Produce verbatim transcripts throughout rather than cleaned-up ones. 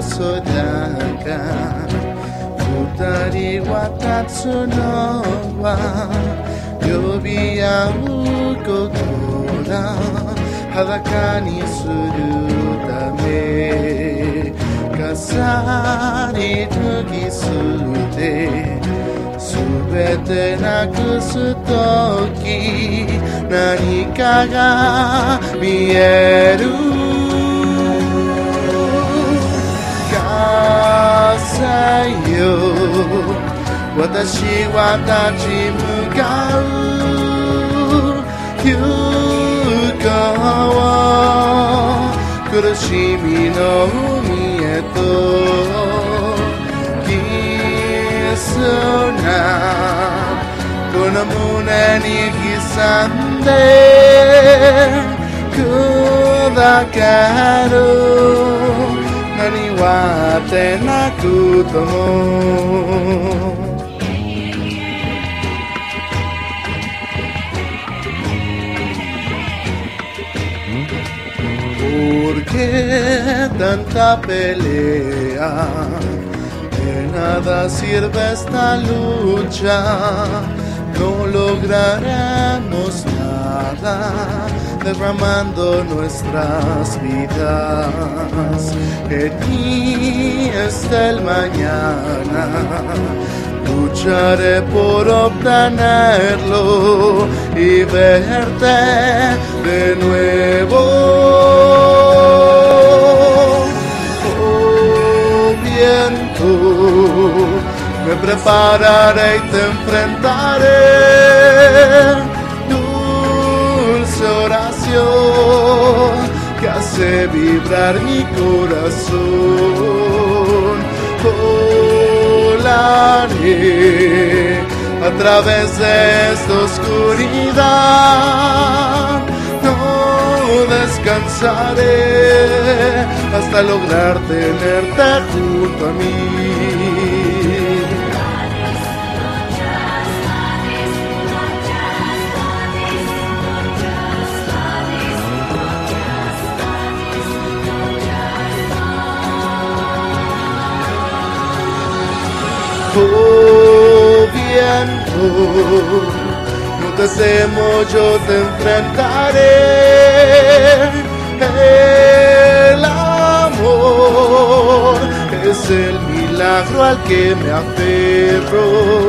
そだが二人は立つのは呼び合うことだ裸にするため飾り脱ぎ捨てすべてなくすとき何かが見える風よ私は立ち向かう行こう苦しみの海へときそうなこの胸に刻んで砕ける何はあってなくとも¿Por qué tanta pelea? De nada sirve esta lucha, no lograremos nada, derramando nuestras vidas. En mí está el mañana, lucharé por obtenerlo y verte de nuevo. Oh viento, me prepararé y te enfrentaré. Dulce oración que hace vibrar mi corazón. Volaré a través de esta oscuridad. No descansaré hasta lograr tenerte junto a mí. Oh viento, no te temo, yo te enfrentaré. El amor es el milagro al que me aferro.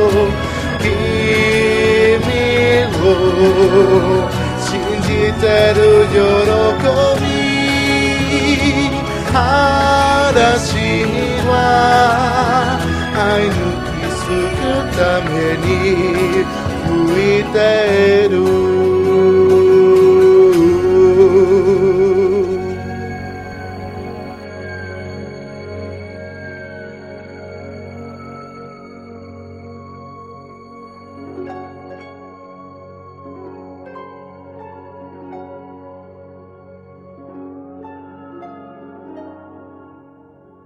Kimigo, shinjiteru yorokobi, arashi wa愛の気づくために吹いている